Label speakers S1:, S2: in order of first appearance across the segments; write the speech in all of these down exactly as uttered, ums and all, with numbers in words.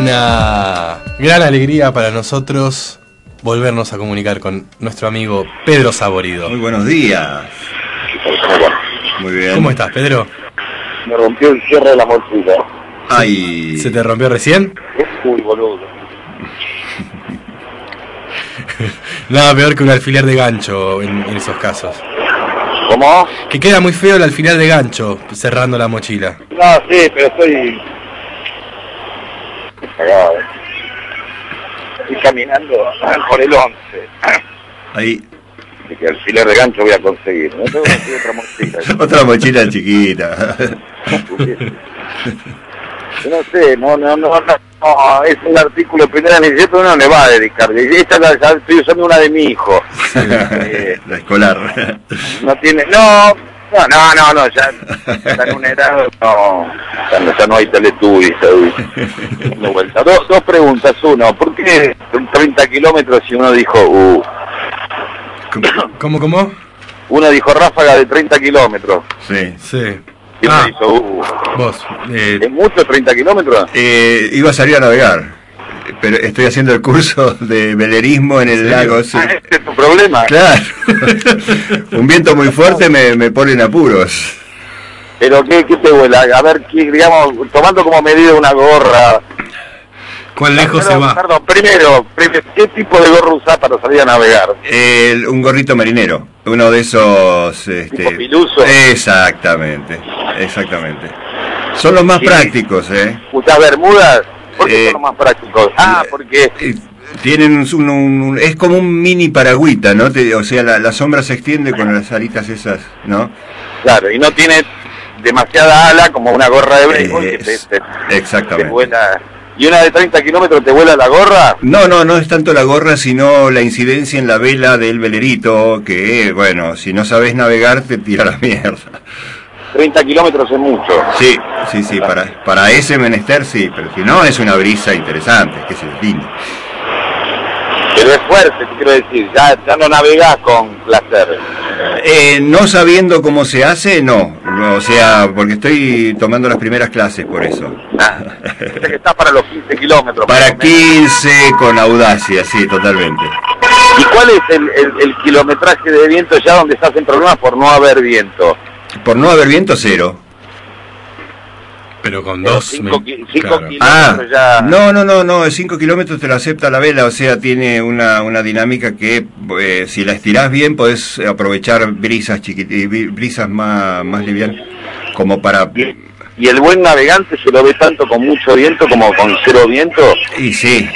S1: una gran alegría para nosotros volvernos a comunicar con nuestro amigo Pedro Saborido.
S2: Muy buenos días. Muy bien.
S1: ¿Cómo estás, Pedro?
S3: Me rompió el cierre de la mochila.
S2: Ay.
S1: ¿Se te rompió recién?
S3: Uy, boludo.
S1: Nada peor que un alfiler de gancho en, en esos casos.
S3: ¿Cómo?
S1: Que queda muy feo el alfiler de gancho cerrando la mochila.
S3: No, sí, pero estoy... cagado. Estoy caminando por el once.
S2: Ahí.
S3: Y que alfiler de gancho voy a conseguir. No tengo que conseguir otra mochila.
S2: Otra mochila chiquita.
S3: No sé, no, no, no, no, no, es un artículo de primera necesidad, pero no le va a dedicar. Esta la, la estoy usando una de mi hijo. Eh,
S2: La escolar.
S3: No tiene, no, no, no, no, no, ya está en un edad, no, ya no, ya no hay Teletubbies ahí. Dando vuelta. Dos, dos preguntas, uno, ¿por qué treinta kilómetros si uno dijo, uh?
S1: ¿Cómo, cómo?
S3: Uno dijo ráfaga de treinta kilómetros.
S2: Sí.
S1: Sí.
S3: Y uno
S1: Ah,
S3: dijo, uh.
S1: vos. Eh,
S3: ¿Es mucho treinta kilómetros?
S2: Eh, iba a salir a navegar, pero estoy haciendo el curso de velerismo en el
S1: ¿Sí?
S2: lago. Sí.
S3: Ah, ese es tu problema.
S2: Claro. Un viento muy fuerte me, me pone en apuros.
S3: Pero ¿qué, qué te vuela? A ver, ¿qué, digamos, tomando como medida una gorra.
S1: ¿Cuán lejos
S3: perdón,
S1: se va?
S3: Perdón, primero, primero, ¿qué tipo de gorra usás para salir a navegar?
S2: El- un gorrito marinero, uno de esos... Este,
S3: ¿Tipo piluso?
S2: Exactamente, exactamente. Son los más
S3: Sí.
S2: prácticos, ¿eh?
S3: ¿Usás bermudas? ¿Por qué
S2: Eh,
S3: son los más prácticos? Ah, porque...
S2: Eh, Tienen un, un- un- es como un mini paragüita, ¿no? Te- o sea, la, la sombra se extiende con las alitas esas, ¿no?
S3: Claro, y no tiene demasiada ala como una gorra de béisbol que te,
S2: Es-
S3: te- te
S2: exactamente.
S3: vuela... ¿Y una de treinta kilómetros te vuela la gorra?
S2: No, no, no es tanto la gorra, sino la incidencia en la vela del velerito, que, bueno, si no sabes navegar, te tira la mierda.
S3: treinta kilómetros es mucho.
S2: Sí, sí, sí, para, para ese menester sí, pero si no, es una brisa interesante, que es lindo.
S3: Pero es fuerte, te quiero decir, ya, ya no navegás con placer.
S2: Eh, no sabiendo cómo se hace, no, no, o sea, porque estoy tomando las primeras clases por eso.
S3: Ah, dice que está para los quince kilómetros.
S2: Para
S3: más o menos.
S2: quince con audacia, sí, totalmente.
S3: ¿Y cuál es el, el, el kilometraje de viento ya donde estás en problemas por no haber viento?
S2: Por no haber viento, cero.
S1: Pero con
S3: Pero
S1: dos...
S3: cinco
S1: me-
S3: ki- cinco
S1: claro.
S3: kilómetros.
S2: Ah,
S3: ya...
S2: no, no, no, no, cinco kilómetros te lo acepta la vela, o sea, tiene una, una dinámica que eh, si la estirás bien podés aprovechar brisas chiquit- brisas más, más livianas, como para...
S3: Y, y el buen navegante se lo ve tanto con mucho viento como con cero viento.
S2: Y sí,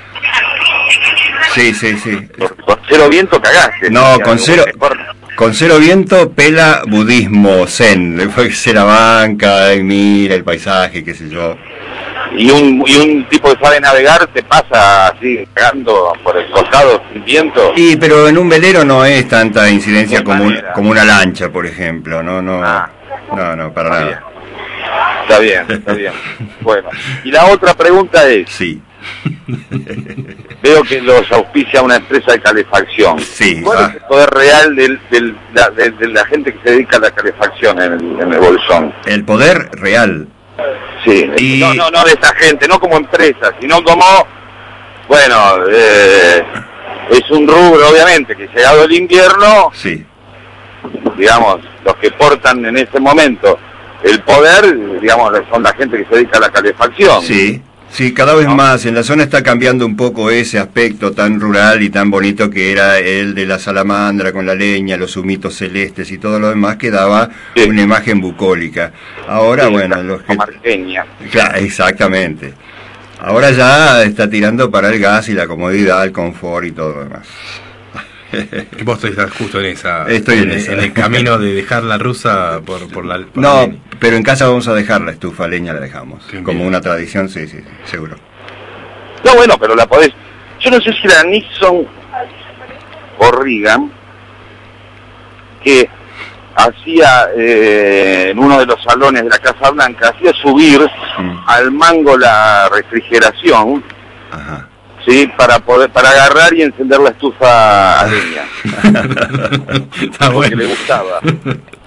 S2: sí, sí, sí.
S3: Con, con cero viento cagaste.
S2: No,
S3: Ya,
S2: con
S3: de
S2: cero-
S3: buena forma.
S2: Con cero viento pela budismo zen, después se la banca y mira el paisaje, qué sé yo.
S3: Y un, y un tipo que sabe navegar te pasa así, cagando por el costado sin viento.
S2: Y pero en un velero no es tanta incidencia
S3: De
S2: como, un-
S3: manera.
S2: como una lancha, por ejemplo, no, no,
S3: Ah.
S2: no, no, para
S3: Está
S2: nada.
S3: Está bien, está bien. Bueno, y la otra pregunta es,
S2: Sí.
S3: veo que los auspicia una empresa de calefacción.
S2: Sí,
S3: ¿Cuál
S2: ah.
S3: es el poder real del, del, la- de, de la gente que se dedica a la calefacción en el, en el bolsón?
S2: El poder real.
S3: Sí,
S2: Y-
S3: no, no, no de esta gente, no como empresa, sino como, bueno, eh, es un rubro obviamente que llegado el invierno,
S2: Sí.
S3: digamos, los que portan en ese momento el poder, digamos, son la gente que se dedica a la calefacción.
S2: Sí, sí, cada vez
S3: ¿No?
S2: más. En la zona está cambiando un poco ese aspecto tan rural y tan bonito que era el de la salamandra con la leña, los humitos celestes y todo lo demás, que daba
S3: Sí.
S2: una imagen bucólica. Ahora,
S3: Sí,
S2: bueno,
S3: la
S2: los que...
S3: comarqueña.
S2: Claro, exactamente. Ahora ya está tirando para el gas y la comodidad, el confort y todo lo demás.
S1: Que vos estás justo en esa...
S2: Estoy en
S1: el-
S2: esa.
S1: en el camino de dejar la rusa por, por la... por la
S2: No,
S1: Leni.
S2: pero en casa vamos a dejar la estufa leña, la dejamos.
S1: Qué
S2: Como
S1: bien.
S2: una tradición, sí, sí, sí, seguro.
S3: No, bueno, pero la podés... Yo no sé si era Nixon o Reagan que hacía eh, en uno de los salones de la Casa Blanca, hacía subir
S2: Mm.
S3: al mango la refrigeración,
S2: Ajá.
S3: sí, para poder para agarrar y encender la estufa a leña,
S1: Está
S3: porque le
S1: bueno.
S3: gustaba.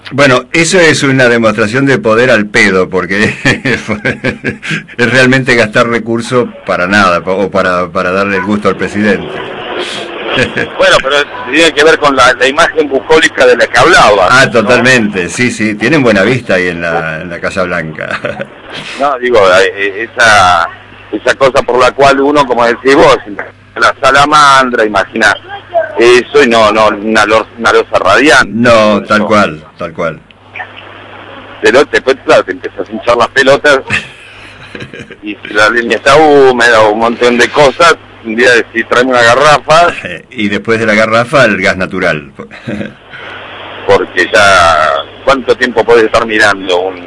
S2: Bueno, eso es una demostración de poder al pedo, porque es realmente gastar recursos para nada, o para, para darle el gusto al presidente.
S3: Bueno, pero tiene que ver con la, la imagen bucólica de la que hablaba.
S2: Ah, totalmente, ¿no? Sí, sí, tienen buena vista ahí en la, en la Casa Blanca.
S3: No, digo, esa, esa cosa por la cual uno, como decís vos, la salamandra, imagina eso y no, no, una, losa, una losa radiante.
S2: No, tal eso. cual, tal cual.
S3: Pero después, claro, te empiezas a hinchar las pelotas y si la línea está húmeda o un montón de cosas, un día decís, tráeme una garrafa.
S2: Y después de la garrafa, el gas natural.
S3: Porque ya, ¿cuánto tiempo podés estar mirando un...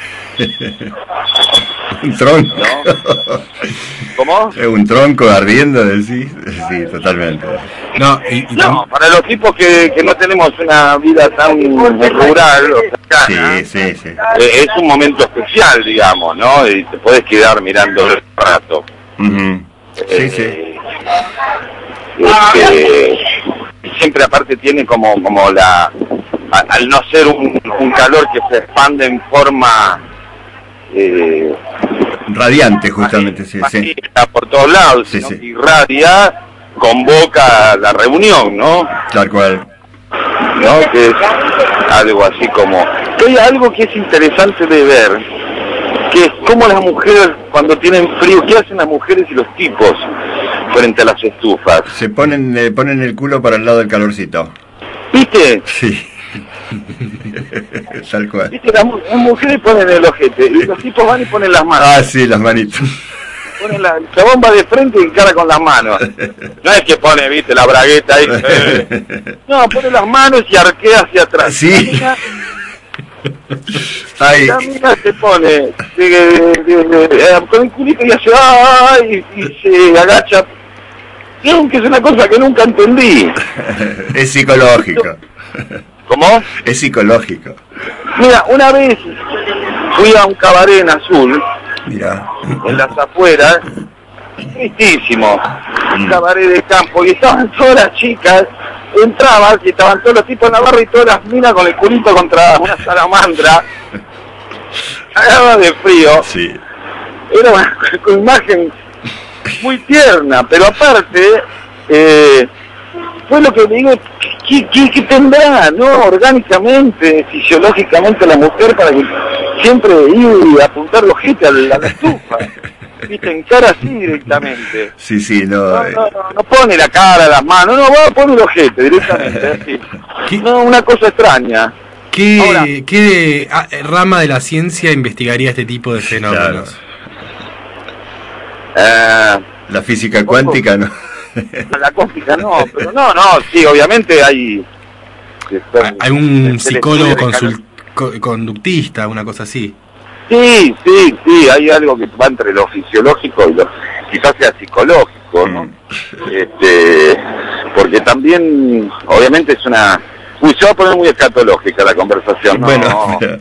S2: un tronco?
S3: ¿No? ¿Cómo?
S2: Un tronco ardiendo, decís. Sí, totalmente.
S1: No, y, y
S3: no para los tipos que, que no tenemos una vida tan rural o cercana,
S2: sí, sí, sí.
S3: Eh, es un momento especial, digamos, ¿no? Y te puedes quedar mirando el rato.
S2: Uh-huh. Sí,
S3: eh,
S2: sí.
S3: Este, siempre aparte tiene como, como la... A, al no ser un, un calor que se expande en forma... Eh,
S2: radiante, justamente, sí, sí.
S3: Por todos lados,
S2: sí,
S3: sino
S2: sí.
S3: que irradia, convoca la reunión, ¿no?
S2: Tal cual.
S3: ¿No? Que es algo así como... Hay algo que es interesante de ver, que es cómo las mujeres, cuando tienen frío, ¿qué hacen las mujeres y los tipos frente a las estufas?
S2: Se ponen, eh, ponen el culo para el lado del calorcito.
S3: ¿Viste?
S2: Sí. Tal cual.
S3: ¿Viste? Las, las mujeres ponen el ojete y los tipos van y ponen las manos.
S2: Ah, sí, las manitas.
S3: Ponen la, la bomba de frente y cara con las manos. No es que pone, viste, la bragueta ahí. Eh. No, pone las manos y arquea hacia atrás.
S2: Sí.
S3: La mina,
S2: Ay.
S3: la mina se pone de, de, de, de, de, con el culito y hace ¡ay! Y, y se agacha. Y aunque es una cosa que nunca entendí.
S2: Es psicológico.
S3: ¿Cómo?
S2: Es psicológico.
S3: Mira, una vez fui a un cabaret en Azul.
S2: Mira.
S3: En las afueras, tristísimo, un cabaret de campo, y estaban todas las chicas, entrabas y estaban todos los tipos en la barra y todas las minas con el culito contra una salamandra, cagaba de frío.
S2: Sí.
S3: Era una, una imagen muy tierna, pero aparte, eh, fue lo que digo, ¿qué, qué, qué tendrá, no? Orgánicamente, fisiológicamente la mujer para que siempre ir a apuntar los ojete a la, a la estufa, viste, en cara así directamente.
S2: Sí, sí, no.
S3: No, no, no, no pone la cara, las manos, no, va a poner el ojete directamente, así.
S1: ¿Qué?
S3: No, una cosa extraña.
S1: ¿Qué,
S3: Ahora,
S1: ¿qué ah, rama de la ciencia investigaría este tipo de fenómenos?
S3: Claro. Eh,
S2: la física cuántica, ¿no?
S3: La cuántica no, pero no, no, sí, obviamente hay...
S1: ¿Algún psicólogo consul, co, conductista, una cosa así?
S3: Sí, sí, sí, hay algo que va entre lo fisiológico y lo quizás sea psicológico, ¿no? Mm. Este, porque también, obviamente es una... Uy, se va a poner muy escatológica la conversación, ¿no?
S2: Bueno, pero,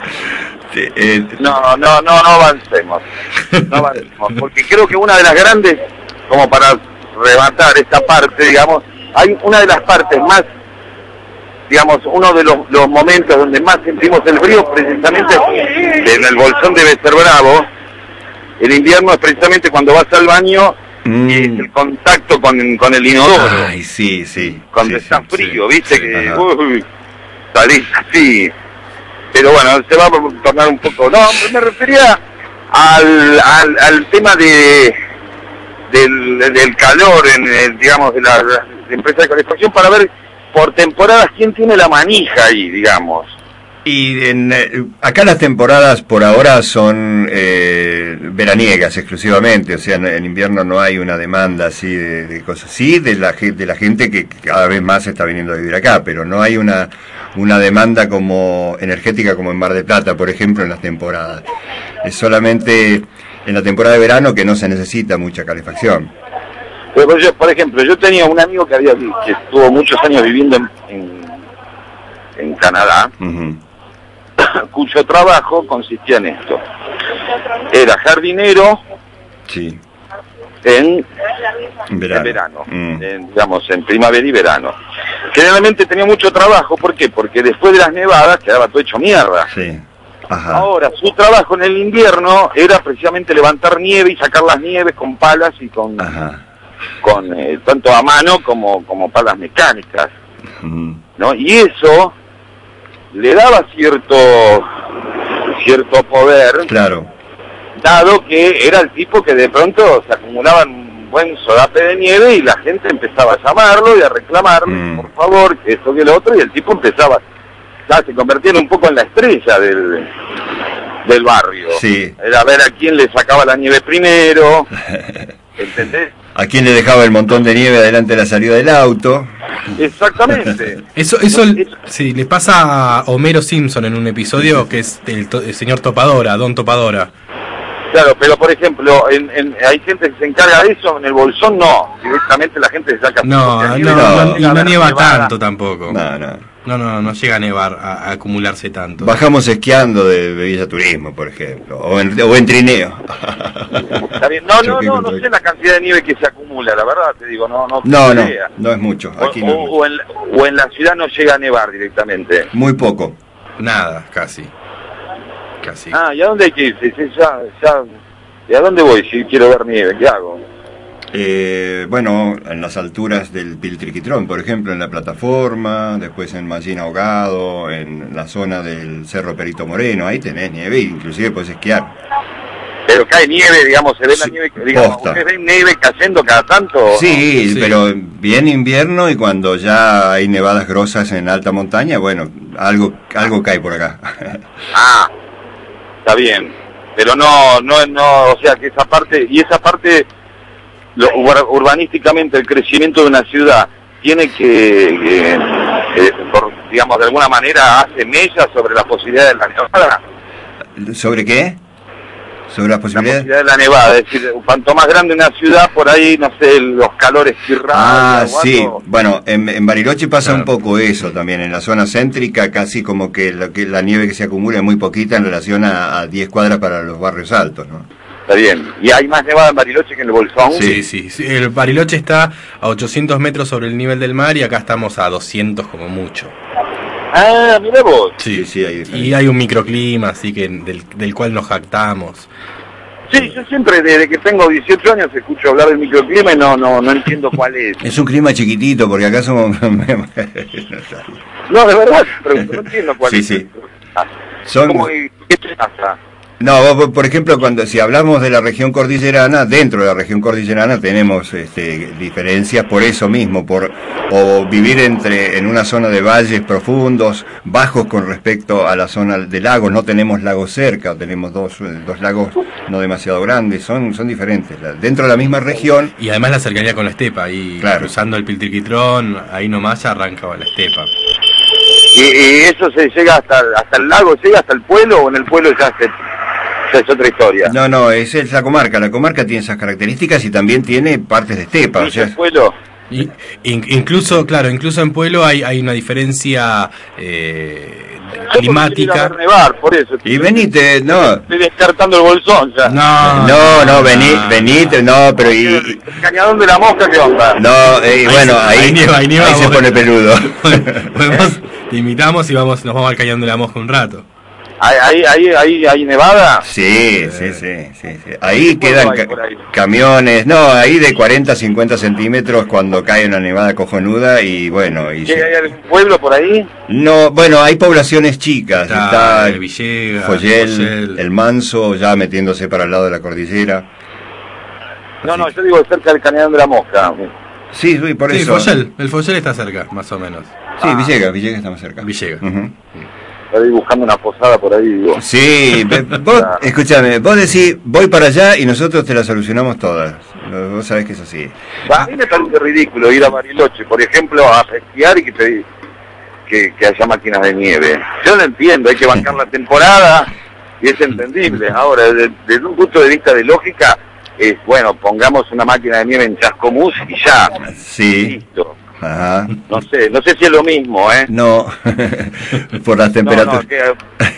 S2: eh,
S3: no, no, no, no avancemos, no avancemos, porque creo que una de las grandes, como para rematar esta parte, digamos, hay una de las partes más, digamos, uno de los, los momentos donde más sentimos el frío, precisamente en el Bolsón debe ser bravo. El invierno es precisamente cuando vas al baño mm. y el contacto con, con el inodoro.
S2: Ay, sí, sí.
S3: Cuando
S2: sí,
S3: está
S2: sí,
S3: frío,
S2: sí,
S3: viste
S2: sí,
S3: que uy, salís así. Pero bueno, se va a tornar un poco... No, me refería al, al, al tema de... Del, del calor en el, digamos, de la, la empresa de calefacción, para ver por temporadas quién tiene la manija ahí, digamos.
S2: Y en, eh, acá las temporadas por ahora son eh, veraniegas exclusivamente, o sea, en, en invierno no hay una demanda así de, de cosas, sí, de la, de la gente que cada vez más está viniendo a vivir acá, pero no hay una, una demanda como energética como en Mar del Plata, por ejemplo, en las temporadas. Es solamente en la temporada de verano que no se necesita mucha calefacción.
S3: Pero yo, por ejemplo, yo tenía un amigo que había que estuvo muchos años viviendo en, en, en Canadá, uh-huh. cuyo trabajo consistía en esto. Era jardinero
S2: sí.
S3: en
S2: verano,
S3: en verano
S2: mm.
S3: en, digamos, en primavera y verano. generalmente tenía mucho trabajo. ¿Por qué? Porque después de las nevadas quedaba todo hecho mierda.
S2: Sí. Ajá.
S3: Ahora, su trabajo en el invierno era precisamente levantar nieve y sacar las nieves con palas y con,
S2: Ajá.
S3: con eh, tanto a mano como, como palas mecánicas,
S2: Mm.
S3: ¿no? Y eso le daba cierto cierto poder,
S2: Claro.
S3: dado que era el tipo que de pronto se acumulaba un buen sodape de nieve y la gente empezaba a llamarlo y a reclamarle,
S2: Mm.
S3: por favor, que esto que lo otro, y el tipo empezaba, ya se convertía un poco en la estrella del, del barrio.
S2: Sí.
S3: Era ver a quién le sacaba la nieve primero, ¿entendés?
S2: ¿A quién le dejaba el montón de nieve adelante de la salida del auto?
S3: Exactamente.
S1: Eso, eso, sí, le pasa a Homero Simpson en un episodio que es el, to- el señor Topadora, Don Topadora.
S3: Claro, pero por ejemplo, en, en, hay gente que se encarga de eso, en el Bolsón no, directamente la gente se saca...
S1: No,
S3: propia
S1: no,
S3: nieve,
S1: no,
S3: llega
S1: y
S3: a
S1: no
S3: ver
S1: nieva
S3: nevada.
S1: tanto tampoco.
S2: No, no.
S1: No, no, no llega a nevar, a, a acumularse tanto.
S2: Bajamos esquiando de, de Villa Turismo, por ejemplo, o en, o en trineo.
S3: Está bien. No, no,
S2: Choqué
S3: no,
S2: contra-
S3: no sé la cantidad de nieve que se acumula, la verdad te digo, no, no
S2: No,
S3: tengo
S2: no,
S3: idea.
S2: no es mucho.
S3: O,
S2: Aquí no es
S3: o-
S2: mucho.
S3: o en, la- o en la ciudad no llega a nevar directamente.
S2: Muy poco.
S1: Nada, casi. Casi.
S3: Ah, ¿y a dónde hay que ir? Sí, sí, ya, ya, ¿y a dónde voy si quiero ver nieve? ¿Qué hago?
S2: Eh, bueno, en las alturas del Piltriquitrón, por ejemplo, en la plataforma, después en Mallín Ahogado, en la zona del Cerro Perito Moreno, ahí tenés nieve, inclusive podés esquiar.
S3: Pero cae nieve, digamos, se ve la
S2: Sí,
S3: nieve, digamos,
S2: posta.
S3: ¿ustedes ven nieve cayendo cada tanto?
S2: Sí,
S1: Sí.
S2: pero bien invierno y cuando ya hay nevadas grosas en alta montaña, bueno, algo algo cae por acá.
S3: Ah, está bien. Pero no, no, no, o sea que esa parte, y esa parte, lo, ur- urbanísticamente el crecimiento de una ciudad tiene que, que, eh, por, digamos, de alguna manera hace mella sobre la posibilidad de la nevada.
S2: ¿Sobre qué? ¿Sobre las
S3: La
S2: posibilidades?
S3: posibilidad de la nevada, es decir, cuanto más grande una ciudad, por ahí, no sé, los calores irradian.
S2: Ah,
S3: o
S2: sí.
S3: algo.
S2: Bueno, en, en Bariloche pasa
S1: Claro.
S2: un poco eso también. En la zona céntrica casi como que, lo que la nieve que se acumula es muy poquita en relación a, a diez cuadras para los barrios altos, ¿no?
S3: Está bien. ¿Y hay más nevada en Bariloche que en el Bolsón?
S1: Sí, sí, sí. El Bariloche está a ochocientos metros sobre el nivel del mar y acá estamos a doscientos como mucho.
S3: Ah, mira vos.
S2: Sí,
S1: Sí,
S2: sí, hay
S1: Y
S2: diferencia.
S1: hay un microclima, así que del, del cual nos jactamos.
S3: Sí, yo siempre, desde que tengo dieciocho años, escucho hablar del microclima y no, no, no entiendo cuál es.
S2: Es un clima chiquitito porque acá somos...
S3: No, de verdad, pregunto, no entiendo cuál
S2: Sí,
S3: es.
S2: sí.
S3: Ah,
S2: Son-
S3: ¿cómo y qué te pasa?
S2: No, vos, por ejemplo, cuando si hablamos de la región cordillerana, dentro de la región cordillerana tenemos este, diferencias por eso mismo, por o vivir entre en una zona de valles profundos, bajos con respecto a la zona de lagos. No tenemos lagos cerca, tenemos dos, eh, dos lagos no demasiado grandes, son son diferentes. La- Dentro de la misma región,
S1: Y además la cercanía con la estepa, ahí
S2: Claro.
S1: cruzando el Piltriquitrón, ahí nomás ya arrancaba la estepa.
S3: ¿Y, y eso se llega hasta, hasta el lago, llega hasta el pueblo o en el pueblo ya, se, ya es otra historia?
S2: no, no, es, es la comarca. La comarca tiene esas características y también tiene partes de estepa. O
S3: ¿Y
S2: sea,
S3: el pueblo?
S1: Y, in- incluso, claro, incluso en pueblo hay, hay una diferencia eh,
S3: Yo porque quiero ir a
S1: climática.
S3: ver nevar, por eso.
S2: y venite, no,
S3: Estoy descartando el bolsón ya.
S1: No,
S2: no, no, vení,
S1: no,
S2: venite, no, pero y,
S3: ¿El cañadón de la mosca qué onda?
S2: no, eh, y bueno,
S1: ahí,
S2: ahí,
S1: nieva, ahí nieva,
S2: ahí se
S1: vos-
S2: pone peludo.
S1: Podemos, te invitamos y vamos, nos vamos al cañón de la mosca un rato.
S3: ¿Hay, hay, hay, hay, hay nevada?
S2: Sí, sí, sí, sí, sí. Ahí
S3: ¿Qué
S2: quedan
S3: pueblo hay
S2: ca-
S3: por ahí?
S2: camiones, no, ahí de cuarenta a cincuenta centímetros cuando cae una nevada cojonuda y bueno, y
S3: ¿Qué,
S2: se-
S3: ¿Hay algún pueblo por ahí?
S2: no, bueno, hay poblaciones chicas,
S1: Está
S2: está,
S1: el Villegas,
S2: Follel,
S1: Follel.
S2: el Manso, ya metiéndose para el lado de la cordillera.
S3: No,
S2: Así
S3: no,
S2: que-
S3: yo digo cerca del cañadón de la mosca.
S2: Sí, sí, por
S1: Sí,
S2: eso.
S1: Follel, el Follel está cerca, más o menos.
S2: Sí,
S3: Ah.
S2: Villegas, Villegas está más cerca.
S1: Villegas.
S2: Ujú.
S3: Estoy buscando una posada por ahí, digo.
S2: Sí, ve- vos, escúchame, vos decís, voy para allá y nosotros te la solucionamos todas. Vos sabés que es así.
S3: A mí me parece ridículo ir a Bariloche, por ejemplo, a esquiar y que, te, que, que haya máquinas de nieve. Yo lo entiendo, hay que bancar la temporada y es entendible. Ahora, desde, desde un punto de vista de lógica, es bueno, pongamos una máquina de nieve en Chascomús y ya.
S2: Sí,
S3: Listo.
S2: ajá.
S3: No sé, no sé si es lo mismo, ¿eh?
S2: No, por las
S3: No,
S2: temperaturas.
S3: no, que,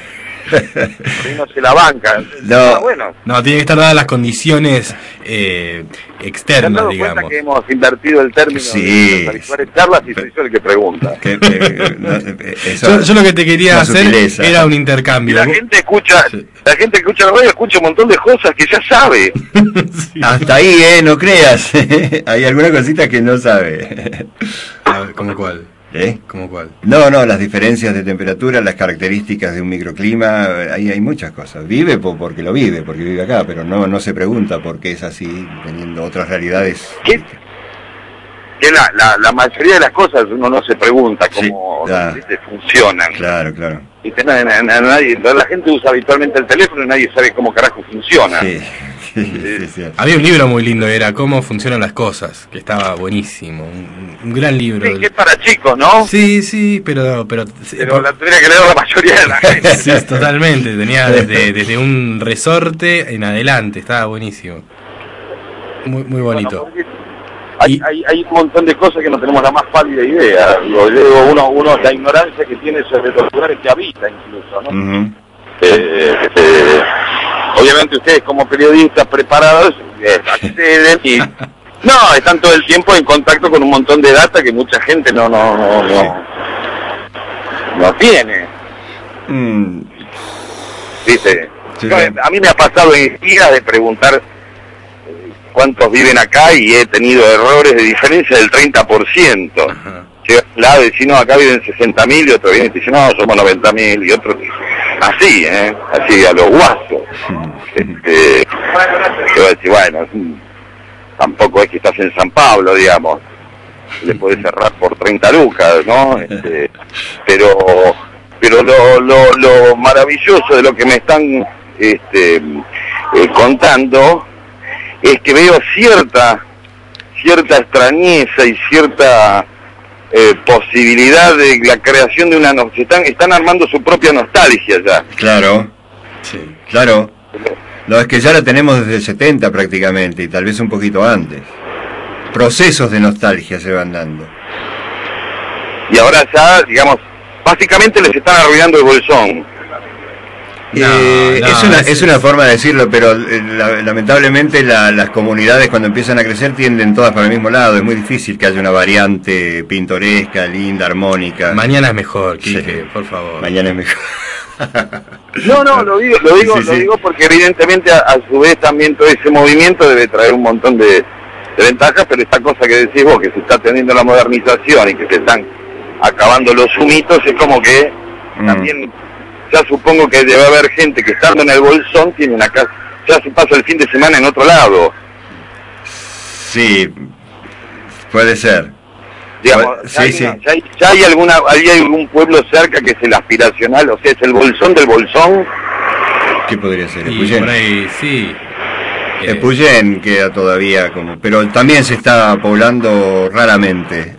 S3: y no se la bancan.
S2: No,
S3: ah, bueno.
S1: No, tiene que estar dadas las condiciones eh, externas, digamos.
S3: Que hemos invertido el término
S2: sí.
S3: de charlas y soy yo el que pregunta.
S2: Que, que, no, eso,
S1: yo, yo lo que te quería hacer sutileza. Era un intercambio.
S3: Y la gente escucha, sí. la gente que escucha la radio escucha un montón de cosas que ya sabe.
S2: Sí. Hasta ahí, eh, no creas. Hay alguna cosita que no sabe.
S1: A ver, ¿cómo cuál?
S2: ¿Eh?
S1: ¿Cómo cuál?
S2: No, no, las diferencias de temperatura, las características de un microclima, ahí hay muchas cosas. Vive por, porque lo vive, porque vive acá, pero no no se pregunta por qué es así, teniendo otras realidades.
S3: ¿Qué? Que la, la, la mayoría de las cosas uno no se pregunta cómo
S2: sí, ah,
S3: funcionan.
S2: Claro, claro.
S3: Y te, na, na, na, nadie, la gente usa habitualmente el teléfono y nadie sabe cómo carajo funciona.
S2: Sí. Sí, sí, sí.
S1: Había un libro muy lindo, era Cómo funcionan las cosas, que estaba buenísimo, un, un gran libro.
S3: Sí, que es para chicos, ¿no?
S1: Sí, sí, pero... Pero,
S3: pero
S1: por...
S3: la tendría que leer la mayoría de la gente.
S1: Sí, totalmente, tenía desde, desde un resorte en adelante, estaba buenísimo. Muy muy bonito.
S3: Bueno, hay, y... hay, hay un montón de cosas que no tenemos la más pálida idea. Lo digo, uno, uno, la ignorancia que tiene sobre los lugares que habita incluso, ¿no? Uh-huh. eh, eh, Obviamente ustedes como periodistas preparados eh, acceden y no, están todo el tiempo en contacto con un montón de data que mucha gente no no no no, no tiene. Mm. ¿Viste? Sí, Yo, a mí me ha pasado en días de preguntar cuántos viven acá y he tenido errores de diferencia del treinta por ciento. Llega al lado y dice, no, acá viven sesenta mil y otro viene y dice, no, somos noventa mil y otro... Así, ¿eh? Así, a los guasos. Este, yo voy a decir, bueno, tampoco es que estás en San Pablo, digamos. Le podés cerrar por treinta lucas, ¿no? Este, pero pero lo, lo, lo maravilloso de lo que me están este, eh, contando es que veo cierta cierta extrañeza y cierta... Eh, posibilidad de la creación de una... Se están, están armando su propia nostalgia ya.
S2: Claro, sí, claro. No, es que ya la tenemos desde el setenta prácticamente, y tal vez un poquito antes. Procesos de nostalgia se van dando.
S3: Y ahora ya, digamos, básicamente les están arruinando el bolsón.
S2: No, eh, no, es, una, es, es una forma de decirlo, pero eh, la, lamentablemente la, las comunidades cuando empiezan a crecer tienden todas para el mismo lado. Es muy difícil que haya una variante pintoresca, linda, armónica.
S1: Mañana es mejor, Quique, sí, por favor.
S2: Mañana es mejor.
S3: No, no, lo digo, lo digo, sí, sí, lo digo porque evidentemente a, a su vez también todo ese movimiento debe traer un montón de, de ventajas, pero esta cosa que decís vos, que se está teniendo la modernización y que se están acabando los humitos, es como que mm. también... Ya supongo que debe haber gente que estando en el bolsón tiene una casa, ya se pasa el fin de semana en otro lado.
S2: Sí, puede ser.
S3: Digamos,
S2: sí,
S3: ya, hay
S2: sí.
S3: Una, ya, hay, ya hay alguna, hay algún pueblo cerca que es el aspiracional, o sea, es el bolsón del bolsón.
S2: ¿Qué podría ser?
S1: Y por ahí, sí.
S2: Eh, Puyén queda todavía como, pero también se está poblando raramente.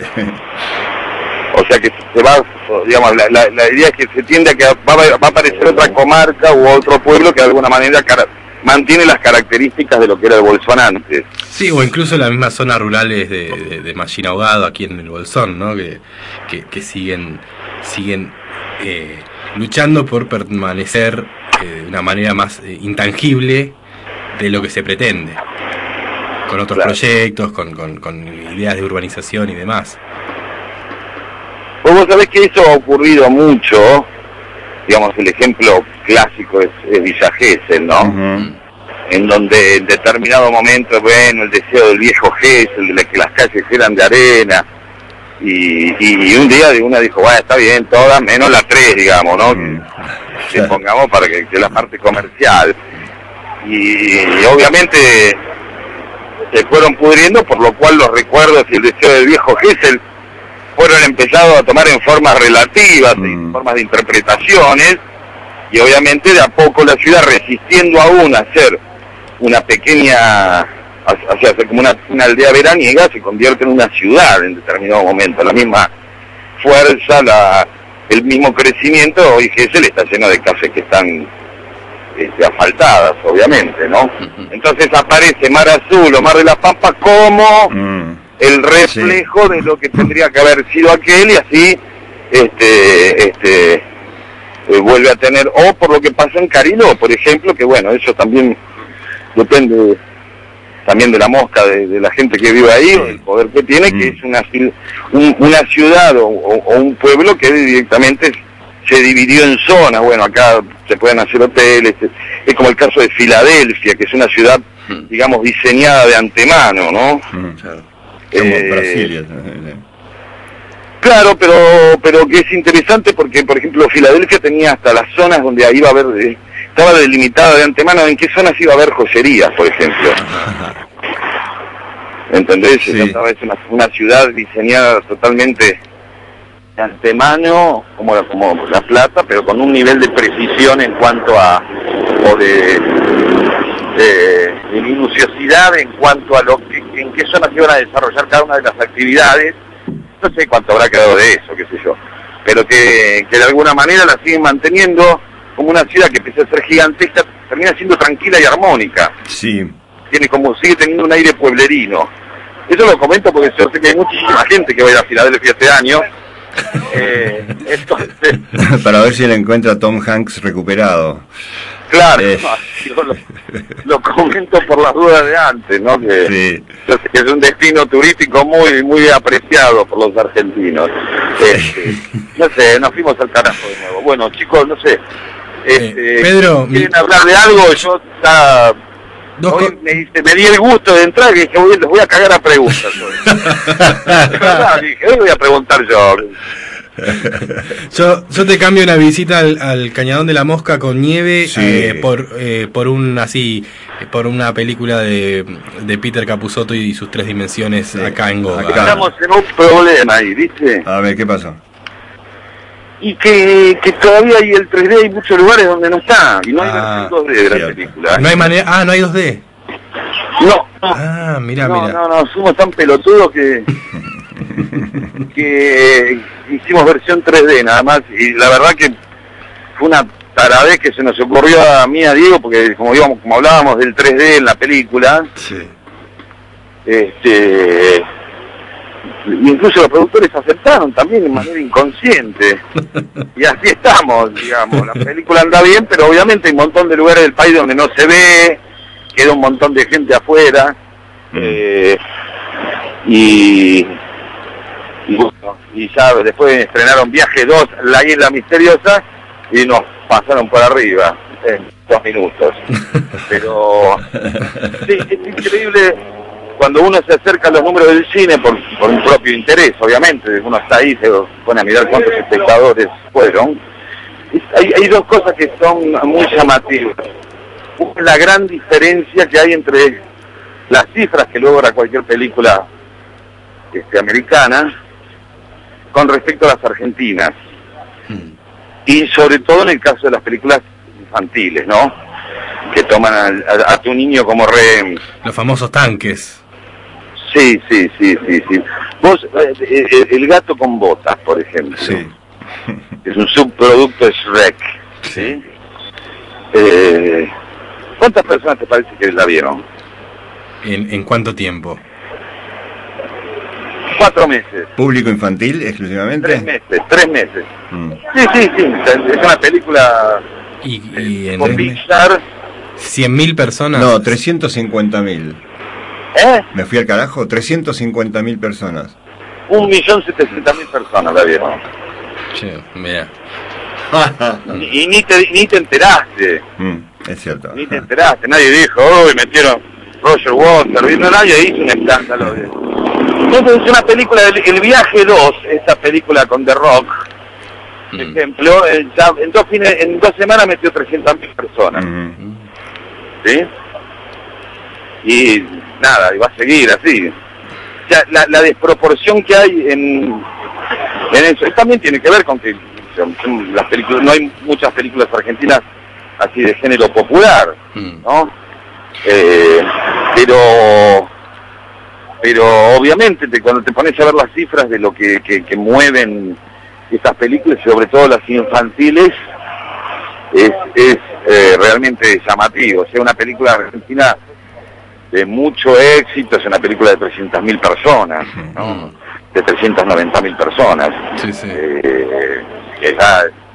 S3: O sea que se va, digamos, la, la, la idea es que se tiende a que va, va a aparecer otra comarca u otro pueblo que de alguna manera cara, mantiene las características de lo que era el Bolsón antes.
S1: Sí, o incluso las mismas zonas rurales de, de, de Machín Ahogado aquí en el Bolsón, ¿no? Que, que, que siguen siguen eh, luchando por permanecer eh, de una manera más eh, intangible de lo que se pretende, con otros claro. proyectos, con, con, con ideas de urbanización y demás.
S3: Pues vos sabés que eso ha ocurrido mucho, digamos, el ejemplo clásico es, es Villa Gesell, ¿no? Uh-huh. En donde en determinado momento, bueno, el deseo del viejo Gesell, de que las calles eran de arena, y, y, y un día una dijo, bueno, está bien, todas menos la tres, digamos, ¿no? Uh-huh. Que, que pongamos para que, que la parte comercial. Y, y obviamente se fueron pudriendo, por lo cual los recuerdos y el deseo del viejo Gesell fueron empezados a tomar en formas relativas, mm. en formas de interpretaciones, y obviamente de a poco la ciudad, resistiendo aún a ser una pequeña, o sea, como una, una aldea veraniega, se convierte en una ciudad en determinado momento. La misma fuerza, la, el mismo crecimiento, hoy Gesell está lleno de casas que están este, asfaltadas, obviamente, ¿no? Mm-hmm. Entonces aparece Mar Azul o Mar de la Pampa como... Mm. el reflejo sí. de lo que tendría que haber sido aquel, y así este este eh, vuelve a tener, o por lo que pasa en Cariló, por ejemplo, que bueno, eso también depende también de la mosca, de, de la gente que vive ahí, o del poder que tiene, mm. que es una, un, una ciudad o, o, o un pueblo que directamente se dividió en zonas. Bueno, acá se pueden hacer hoteles, es como el caso de Filadelfia, que es una ciudad, mm. digamos, diseñada de antemano, ¿no?
S2: Mm, claro. Como eh, Brasilia.
S3: Claro, pero pero que es interesante porque, por ejemplo, Filadelfia tenía hasta las zonas donde iba a haber, estaba delimitada de antemano en qué zonas iba a haber joyerías, por ejemplo. ¿Entendés? Sí. Es una, una ciudad diseñada totalmente de antemano, como la, como La Plata, pero con un nivel de precisión en cuanto a, o de, de, de minuciosidad en cuanto a lo que, en qué zonas se iban a desarrollar cada una de las actividades. No sé cuánto habrá quedado de eso, qué sé yo, pero que, que de alguna manera la siguen manteniendo como una ciudad que pese a ser gigantesca, termina siendo tranquila y armónica.
S2: Sí.
S3: Tiene como, sigue teniendo un aire pueblerino. Eso lo comento porque yo sé que hay muchísima gente que va a ir a Filadelfia este año. Eh, entonces...
S2: Para ver si le encuentra a Tom Hanks recuperado.
S3: Claro, eh. no, yo lo, lo comento por las dudas de antes, ¿no? Que, sí. Yo sé que es un destino turístico muy muy apreciado por los argentinos. Este, no sé, nos fuimos al carajo de nuevo. Bueno, chicos, no sé. Este,
S1: eh, Pedro,
S3: ¿quieren
S1: mi...
S3: hablar de algo? Yo está... Hoy me, dice, me di el gusto de entrar y dije, voy, les voy a cagar a preguntas hoy. De verdad, dije, hoy voy a preguntar yo.
S1: yo yo te cambio una visita al, al Cañadón de la Mosca con nieve, sí. eh, por eh, por un así por una película de, de Peter Capusotto y sus tres dimensiones, sí. Acá en Goga.
S3: Acá estamos en un problema ahí, ¿viste?
S2: A ver, ¿qué pasó?
S3: Y que, que todavía hay el tres D, hay muchos lugares donde no está, y no hay ah, versión dos D de la cierto. película.
S1: No hay manera, ah, no hay dos D.
S3: No, no.
S1: Ah, mira,
S3: no,
S1: mira.
S3: No, no, somos tan pelotudos que que hicimos versión tres D nada más, y la verdad que fue una taradez que se nos ocurrió a mí, a Diego, porque como íbamos, como hablábamos del tres D en la película,
S2: sí.
S3: este incluso los productores aceptaron también de manera inconsciente, y así estamos, digamos. La película anda bien, pero obviamente hay un montón de lugares del país donde no se ve, queda un montón de gente afuera, mm. eh, y y bueno, y ya después estrenaron Viaje dos, La Isla Misteriosa, y nos pasaron por arriba en dos minutos. Pero sí, es increíble cuando uno se acerca a los números del cine por, por un propio interés, obviamente. Uno está ahí, se pone a mirar cuántos espectadores fueron. Hay, hay dos cosas que son muy llamativas. Una, la gran diferencia que hay entre las cifras que logra cualquier película este, americana con respecto a las argentinas. Hmm. Y sobre todo en el caso de las películas infantiles, ¿no? Que toman a, a, a tu niño como re...
S1: Los famosos tanques.
S3: Sí, sí, sí, sí, sí. Vos, eh, eh, El gato con botas, por ejemplo.
S2: Sí.
S3: Es un subproducto de Shrek, ¿sí? Eh, ¿Cuántas personas te parece que la vieron?
S1: ¿En, en cuánto tiempo?
S3: Cuatro meses.
S2: ¿Público infantil exclusivamente?
S3: Tres meses, tres meses. Mm. Sí, sí, sí. Es una película
S1: y, y
S3: eh, con Pixar.
S1: ¿Cien mil personas?
S2: No, trescientos cincuenta mil.
S3: ¿Eh?
S2: Me fui al carajo, trescientos cincuenta mil personas.
S3: Un millón setecientas mil personas la vieron.
S1: Sí, mira.
S3: y, y ni, te, ni te enteraste.
S2: Mm, es cierto.
S3: Ni te enteraste. Nadie dijo, uy, metieron Roger Waters. No, nadie hizo un escándalo de... Entonces es una película, del El Viaje dos, esta película con The Rock, por mm. ejemplo, en, en, dos fines, en dos semanas metió trescientas mil personas. Mm. ¿Sí? Y nada, y va a seguir así. O sea, la, la desproporción que hay en, en eso, también tiene que ver con que las películas, no hay muchas películas argentinas así de género popular, ¿no? Eh, pero... Pero obviamente te, cuando te pones a ver las cifras de lo que, que, que mueven estas películas, sobre todo las infantiles, es, es eh, realmente llamativo. O sea, una película argentina de mucho éxito, es una película de trescientas mil personas, ¿no? De trescientas noventa mil personas.
S1: Sí, sí.
S3: Eh, que ya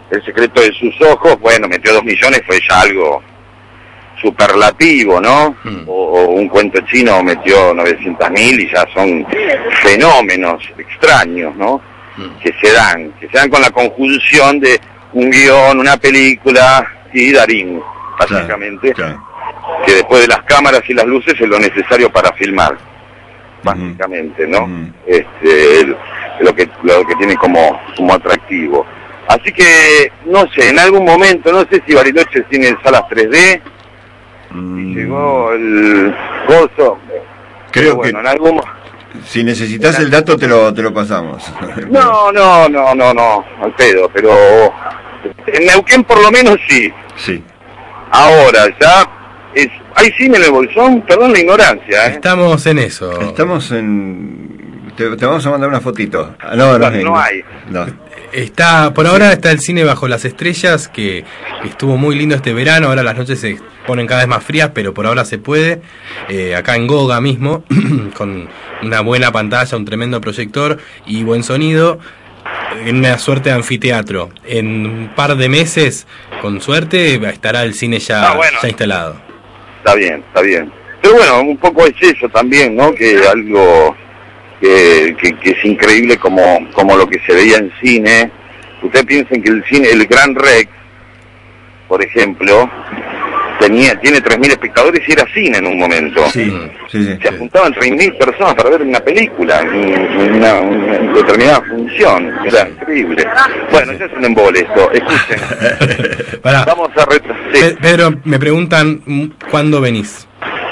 S3: El secreto de sus ojos, bueno, metió dos millones, fue ya algo superlativo, ¿no? Mm. O, o un cuento chino metió novecientos mil y ya son fenómenos extraños, ¿no? Mm. Que se dan, que se dan con la conjunción de un guión, una película y Darín, básicamente, claro, claro. Que después de las cámaras y las luces es lo necesario para filmar, básicamente, ¿no? Mm. Este, el, lo que lo que tiene como, como atractivo. Así que, no sé, en algún momento, no sé si Bariloche tiene salas tres D, mm. y llegó el gozo.
S2: Creo bueno, que en algún si necesitas en el dato te lo te lo pasamos.
S3: No, no, no, no, no, al pedo, pero en Neuquén por lo menos sí.
S2: Sí.
S3: Ahora, ya es, ¿hay cine en el Bolsón? Perdón la ignorancia, ¿eh?
S1: Estamos en eso.
S2: Estamos en... Te, te vamos a mandar una fotito. Ah, no, no,
S3: no, no hay.
S2: No.
S1: Está, por ahora está el cine Bajo las Estrellas, que estuvo muy lindo este verano. Ahora las noches se ponen cada vez más frías, pero por ahora se puede. Eh, acá en Goga mismo, con una buena pantalla, un tremendo proyector y buen sonido, en una suerte de anfiteatro. En un par de meses, con suerte, estará el cine ya, ah, bueno, ya instalado.
S3: Está bien, está bien. Pero bueno, un poco es eso también, ¿no? Que algo... Que, que, que es increíble como, como lo que se veía en cine. Ustedes piensen que el cine, el Gran Rex, por ejemplo, tenía tiene tres mil espectadores y era cine en un momento.
S2: Sí, sí, sí,
S3: se apuntaban tres mil personas para ver una película, en una, una determinada función. Era increíble. Bueno, ya es un embole esto. Escuchen. Vamos a retroceder.
S1: Pedro, me preguntan ¿cuándo venís?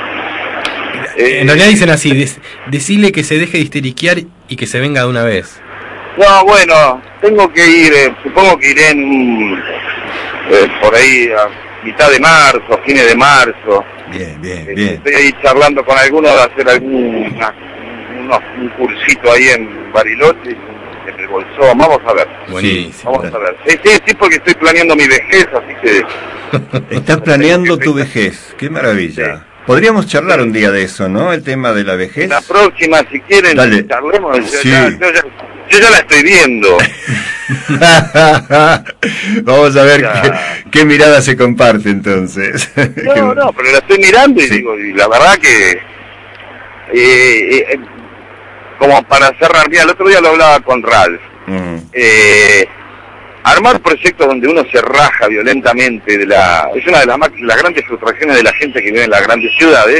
S1: Eh, en realidad dicen así, des, decirle que se deje de histeriquear y que se venga de una vez.
S3: No, bueno, tengo que ir, eh, supongo que iré en, eh, por ahí a mitad de marzo, fines de marzo.
S2: Bien, bien,
S3: eh,
S2: bien.
S3: Estoy ahí charlando con algunos de hacer algún una, unos, un cursito ahí en Bariloche, en el Bolsón, vamos a ver.
S1: Buenísimo.
S3: Vamos a ver. Sí, sí, sí, porque estoy planeando mi vejez, así que...
S2: Estás planeando tu vejez, qué maravilla. Sí. Podríamos charlar un día de eso, ¿no? El tema de la vejez.
S3: La próxima, si quieren,
S2: Dale.
S3: charlemos. Yo,
S2: sí.
S3: ya, yo, ya, yo ya la estoy viendo.
S2: Vamos a ver qué, qué mirada se comparte entonces.
S3: No, no, pero la estoy mirando y sí. digo, y la verdad que... Eh, eh, como para cerrar, mira, el otro día lo hablaba con Ralph. Uh-huh. Eh... Armar proyectos donde uno se raja violentamente de la es una de las, las grandes frustraciones de la gente que vive en las grandes ciudades,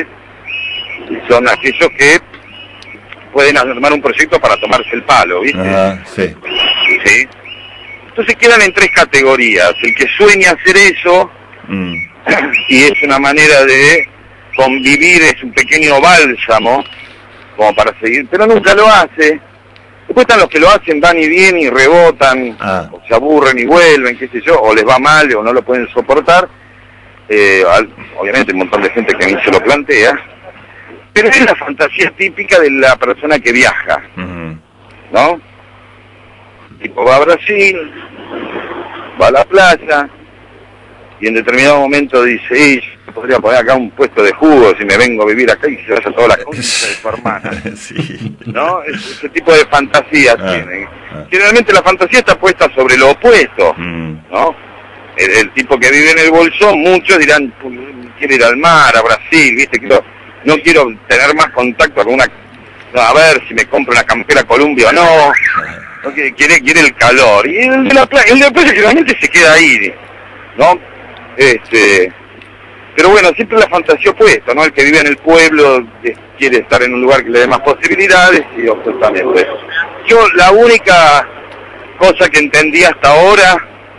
S3: y son aquellos que pueden armar un proyecto para tomarse el palo, ¿viste?
S2: Ah, sí.
S3: ¿Sí? Entonces quedan en tres categorías: el que sueña hacer eso, mm. y es una manera de convivir, es un pequeño bálsamo como para seguir, pero nunca lo hace. Después están los que lo hacen, van y vienen y rebotan, ah. o se aburren y vuelven, qué sé yo, o les va mal o no lo pueden soportar. Eh, al, obviamente un montón de gente que ni se lo plantea. Pero es la fantasía típica de la persona que viaja, uh-huh. ¿no? Tipo va a Brasil, va a la playa, y en determinado momento dice, hey, yo podría poner acá un puesto de jugos y me vengo a vivir acá y se vaya toda la concha de su hermana.
S2: Sí.
S3: ¿No? Es, ese tipo de fantasías ah, tienen. Ah. Generalmente la fantasía está puesta sobre lo opuesto, mm. ¿no? El, el tipo que vive en el Bolsón, muchos dirán, quiero ir al mar, a Brasil, ¿viste? Quiero, no quiero tener más contacto con una... No, a ver si me compro una campera Columbia o no. No quiere, quiere, quiere el calor. Y el de la playa, el de la playa generalmente se queda ahí, ¿no? Este, pero bueno, siempre la fantasía opuesta, ¿no? El que vive en el pueblo eh, quiere estar en un lugar que le dé más posibilidades y absolutamente. Yo la única cosa que entendí hasta ahora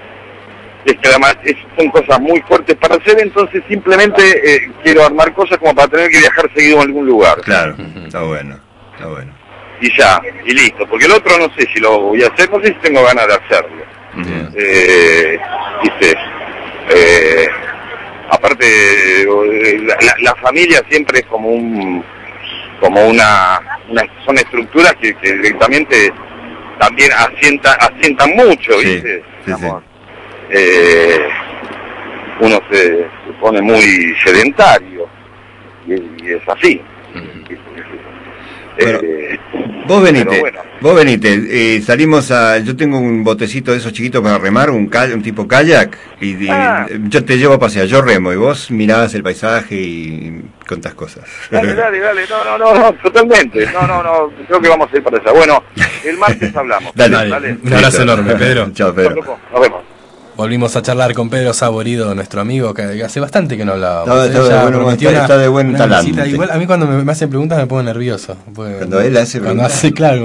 S3: es que además es, son cosas muy fuertes para hacer, entonces simplemente eh, quiero armar cosas como para tener que viajar seguido a algún lugar.
S2: Claro, está bueno, está bueno.
S3: Y ya, y listo, porque el otro no sé si lo voy a hacer, no sé si tengo ganas de hacerlo. Uh-huh. Eh, ¿viste? Eh, aparte la, la, la familia siempre es como un como una, una son estructuras que, que directamente también asientan asientan mucho, ¿viste? Sí, sí, sí. Eh, uno se, se pone muy sedentario y, y es así.
S2: Bueno,
S3: eh,
S2: Vos venite,
S3: Pero bueno.
S2: vos venite, eh, salimos a, yo tengo un botecito de esos chiquitos para remar, un, ca- un tipo kayak, y, y
S3: Ah.
S2: yo te llevo a pasear, yo remo, y vos mirás el paisaje y contás cosas.
S3: Dale, dale, dale, no, no, no, no, totalmente, no, no, no, creo que vamos a ir para allá. Bueno, el martes hablamos.
S2: Dale.
S1: Dale. Un abrazo enorme, Pedro.
S2: Chao, Pedro.
S3: Nos vemos.
S1: Volvimos a charlar con Pedro Saborido, nuestro amigo, que hace bastante que no hablábamos.
S2: Está- está
S1: Él
S2: de
S1: ya
S2: buen-
S1: prometió
S2: está- está de buen
S1: una
S2: talante.
S1: visita. Igual a mí cuando me, me hacen preguntas me pongo nervioso. Porque-
S2: Cuando él hace
S1: Cuando
S2: preguntas.
S1: hace, claro.